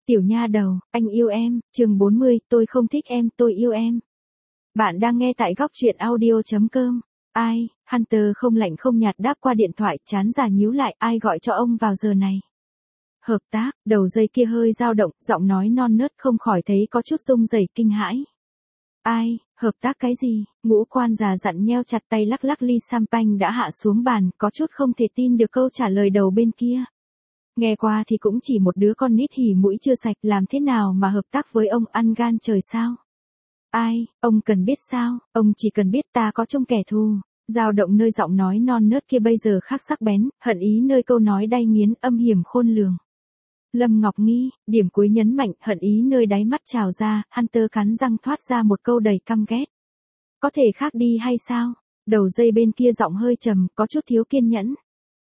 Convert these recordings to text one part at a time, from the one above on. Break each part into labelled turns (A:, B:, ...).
A: Tiểu nha đầu, anh yêu em, chương 40, tôi không thích em, tôi yêu em. Bạn đang nghe tại góc truyện audio.com. Ai, Hunter không lạnh không nhạt đáp qua điện thoại, chán già nhíu lại, ai gọi cho ông vào giờ này. Hợp tác, đầu dây kia hơi dao động, giọng nói non nớt không khỏi thấy có chút rung rẩy kinh hãi. Ai, hợp tác cái gì? Ngũ quan già dặn nheo chặt tay lắc lắc ly champagne đã hạ xuống bàn, có chút không thể tin được câu trả lời đầu bên kia. Nghe qua thì cũng chỉ một đứa con nít hỉ mũi chưa sạch, làm thế nào mà hợp tác với ông, ăn gan trời sao? Ai, ông cần biết sao, ông chỉ cần biết ta có trông kẻ thù. Dao động nơi giọng nói non nớt kia bây giờ khác sắc bén, hận ý nơi câu nói đay nghiến, âm hiểm khôn lường. Lâm Ngọc Nghi, điểm cuối nhấn mạnh, hận ý nơi đáy mắt trào ra, Hunter cắn răng thoát ra một câu đầy căm ghét. Có thể khác đi hay sao? Đầu dây bên kia giọng hơi trầm, có chút thiếu kiên nhẫn.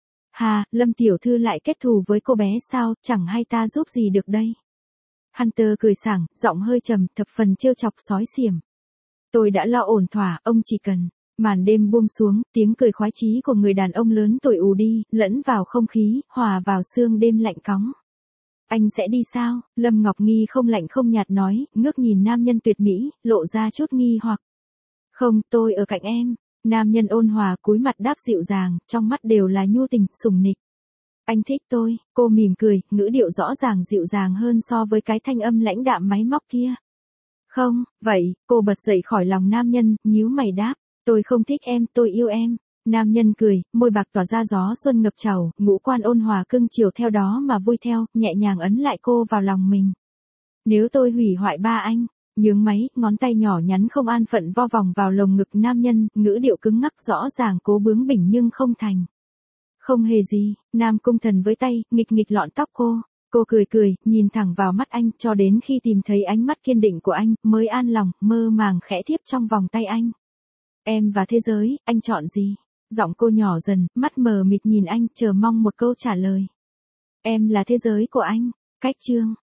A: Hà, Lâm tiểu thư lại kết thù với cô bé sao, chẳng hay ta giúp gì được đây. Hunter cười sảng, giọng hơi trầm, thập phần trêu chọc xói xiểm. Tôi đã lo ổn thỏa, ông chỉ cần. Màn đêm buông xuống, tiếng cười khoái chí của người đàn ông lớn tuổi ù đi, lẫn vào không khí, hòa vào sương đêm lạnh cóng. Anh sẽ đi sao? Lâm Ngọc Nghi không lạnh không nhạt nói, ngước nhìn nam nhân tuyệt mỹ, lộ ra chút nghi hoặc. Không, tôi ở cạnh em. Nam nhân ôn hòa cúi mặt đáp dịu dàng, trong mắt đều là nhu tình, sủng nịch. Anh thích tôi, cô mỉm cười, ngữ điệu rõ ràng dịu dàng hơn so với cái thanh âm lãnh đạm máy móc kia. Không, vậy, cô bật dậy khỏi lòng nam nhân, nhíu mày đáp, tôi không thích em, tôi yêu em. Nam nhân cười, môi bạc tỏa ra gió xuân ngập trào, ngũ quan ôn hòa cưng chiều theo đó mà vui theo, nhẹ nhàng ấn lại cô vào lòng mình. Nếu tôi hủy hoại ba anh, nhướng máy, ngón tay nhỏ nhắn không an phận vo vòng vào lồng ngực nam nhân, ngữ điệu cứng ngắc rõ ràng cố bướng bỉnh nhưng không thành. Không hề gì, nam cung thần với tay, nghịch nghịch lọn tóc cô. Cô cười cười, nhìn thẳng vào mắt anh, cho đến khi tìm thấy ánh mắt kiên định của anh, mới an lòng, mơ màng khẽ thiếp trong vòng tay anh. Em và thế giới, anh chọn gì? Giọng cô nhỏ dần, mắt mờ mịt nhìn anh, chờ mong một câu trả lời. Em là thế giới của anh. Cách chương.